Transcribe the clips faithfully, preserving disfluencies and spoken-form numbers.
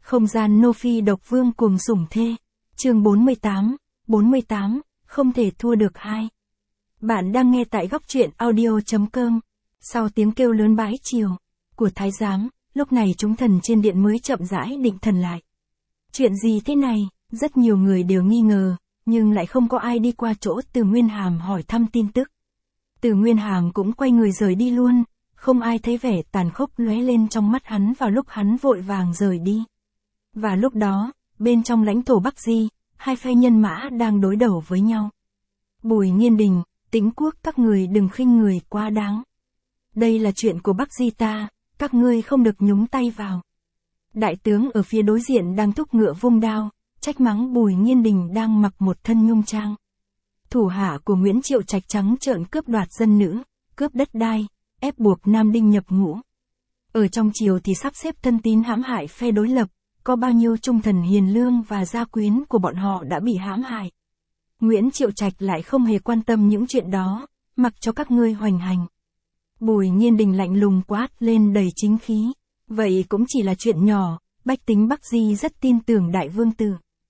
Không gian nô phi độc vương cuồng sủng thê. Chương bốn mươi tám, bốn mươi tám, không thể thua được hai. Bạn đang nghe tại góc truyện audio chấm com. Sau tiếng kêu lớn bái chiều của thái giám, lúc này chúng thần trên điện mới chậm rãi định thần lại. Chuyện gì thế này? Rất nhiều người đều nghi ngờ, nhưng lại không có ai đi qua chỗ Từ Nguyên Hàm hỏi thăm tin tức. Từ Nguyên Hàm cũng quay người rời đi luôn, không ai thấy vẻ tàn khốc lóe lên trong mắt hắn vào lúc hắn vội vàng rời đi. Và lúc đó, bên trong lãnh thổ Bắc Di, hai phe nhân mã đang đối đầu với nhau. Bùi Nghiên Đình, Tĩnh Quốc, các người đừng khinh người quá đáng. Đây là chuyện của Bắc Di ta, các ngươi không được nhúng tay vào. Đại tướng ở phía đối diện đang thúc ngựa vung đao, trách mắng Bùi Nghiên Đình đang mặc một thân nhung trang. Thủ hạ của Nguyễn Triệu Trạch trắng trợn cướp đoạt dân nữ, cướp đất đai, ép buộc Nam Đinh nhập ngũ. Ở trong triều thì sắp xếp thân tín hãm hại phe đối lập, có bao nhiêu trung thần hiền lương và gia quyến của bọn họ đã bị hãm hại. Nguyễn Triệu Trạch lại không hề quan tâm những chuyện đó, mặc cho các ngươi hoành hành. Bùi Nghiên Đình lạnh lùng quát lên đầy chính khí. Vậy cũng chỉ là chuyện nhỏ, bách tính Bắc Di rất tin tưởng đại vương tử.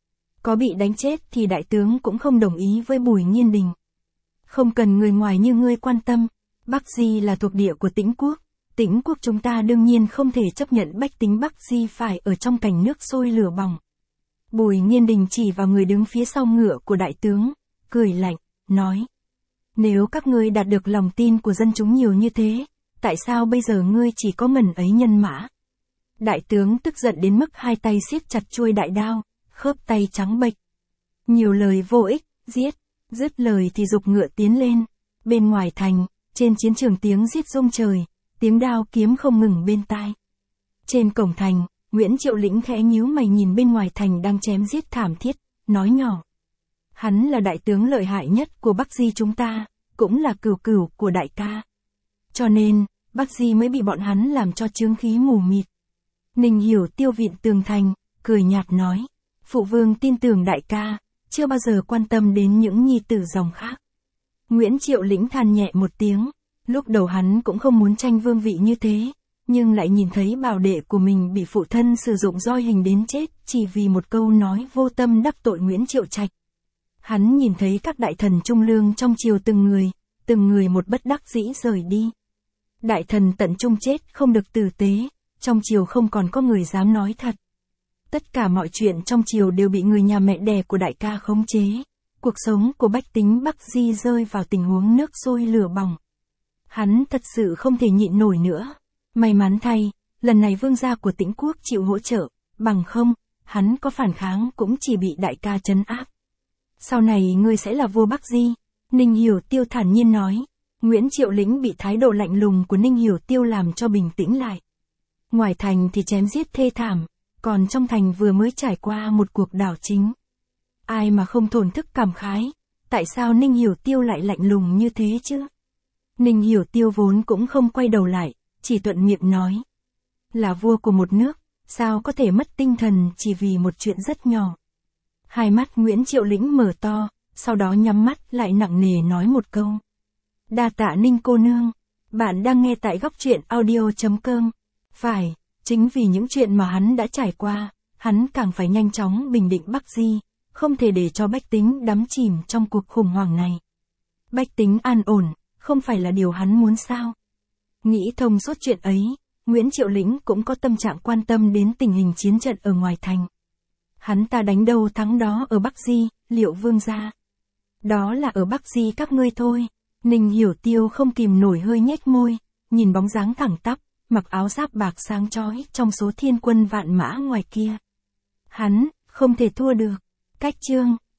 Có bị đánh chết thì đại tướng cũng không đồng ý với Bùi Nghiên Đình. Không cần người ngoài như ngươi quan tâm, Bắc Di là thuộc địa của Tĩnh Quốc. Tĩnh Quốc chúng ta đương nhiên không thể chấp nhận bách tính Bắc Di phải ở trong cảnh nước sôi lửa bỏng. Bùi Nghiên Đình chỉ vào người đứng phía sau ngựa của đại tướng, cười lạnh, nói. Nếu các ngươi đạt được lòng tin của dân chúng nhiều như thế, tại sao bây giờ ngươi chỉ có ngần ấy nhân mã? Đại tướng tức giận đến mức hai tay siết chặt chuôi đại đao, khớp tay trắng bệch. Nhiều lời vô ích, giết, dứt lời thì giục ngựa tiến lên. Bên ngoài thành, trên chiến trường tiếng giết rung trời, tiếng đao kiếm không ngừng bên tai. Trên cổng thành, Nguyễn Triệu Lĩnh khẽ nhíu mày nhìn bên ngoài thành đang chém giết thảm thiết, nói nhỏ. Hắn là đại tướng lợi hại nhất của Bắc Di chúng ta, cũng là cửu cửu của đại ca. Cho nên, Bắc Di mới bị bọn hắn làm cho chướng khí mù mịt. Ninh Hiểu Tiêu vịn tường thành, cười nhạt nói. Phụ vương tin tưởng đại ca, chưa bao giờ quan tâm đến những nhi tử dòng khác. Nguyễn Triệu Lĩnh than nhẹ một tiếng, lúc đầu hắn cũng không muốn tranh vương vị như thế, nhưng lại nhìn thấy bảo đệ của mình bị phụ thân sử dụng roi hình đến chết chỉ vì một câu nói vô tâm đắc tội Nguyễn Triệu Trạch. Hắn nhìn thấy các đại thần trung lương trong triều từng người, từng người một bất đắc dĩ rời đi. Đại thần tận trung chết không được tử tế, trong triều không còn có người dám nói thật. Tất cả mọi chuyện trong triều đều bị người nhà mẹ đẻ của đại ca khống chế. Cuộc sống của bách tính Bắc Di rơi vào tình huống nước sôi lửa bỏng. Hắn thật sự không thể nhịn nổi nữa. May mắn thay, lần này vương gia của Tĩnh Quốc chịu hỗ trợ, bằng không, hắn có phản kháng cũng chỉ bị đại ca trấn áp. Sau này ngươi sẽ là vua Bắc Di, Ninh Hiểu Tiêu thản nhiên nói. Nguyễn Triệu Lĩnh bị thái độ lạnh lùng của Ninh Hiểu Tiêu làm cho bình tĩnh lại. Ngoài thành thì chém giết thê thảm, còn trong thành vừa mới trải qua một cuộc đảo chính. Ai mà không thổn thức cảm khái, tại sao Ninh Hiểu Tiêu lại lạnh lùng như thế chứ? Ninh Hiểu Tiêu vốn cũng không quay đầu lại, chỉ thuận miệng nói. Là vua của một nước, sao có thể mất tinh thần chỉ vì một chuyện rất nhỏ. Hai mắt Nguyễn Triệu Lĩnh mở to, sau đó nhắm mắt lại nặng nề nói một câu. Đa tạ Ninh cô nương, bạn đang nghe tại góc truyện audio chấm com. Phải, chính vì những chuyện mà hắn đã trải qua, hắn càng phải nhanh chóng bình định Bắc Di, không thể để cho bách tính đắm chìm trong cuộc khủng hoảng này. Bách tính an ổn, không phải là điều hắn muốn sao? Nghĩ thông suốt chuyện ấy, Nguyễn Triệu Lĩnh cũng có tâm trạng quan tâm đến tình hình chiến trận ở ngoài thành. Hắn ta đánh đâu thắng đó ở Bắc Di, liệu vương gia? Đó là ở Bắc Di các ngươi thôi. Ninh Hiểu Tiêu không kìm nổi hơi nhếch môi, nhìn bóng dáng thẳng tắp, mặc áo giáp bạc sáng chói trong số thiên quân vạn mã ngoài kia. Hắn, không thể thua được. Cách chương.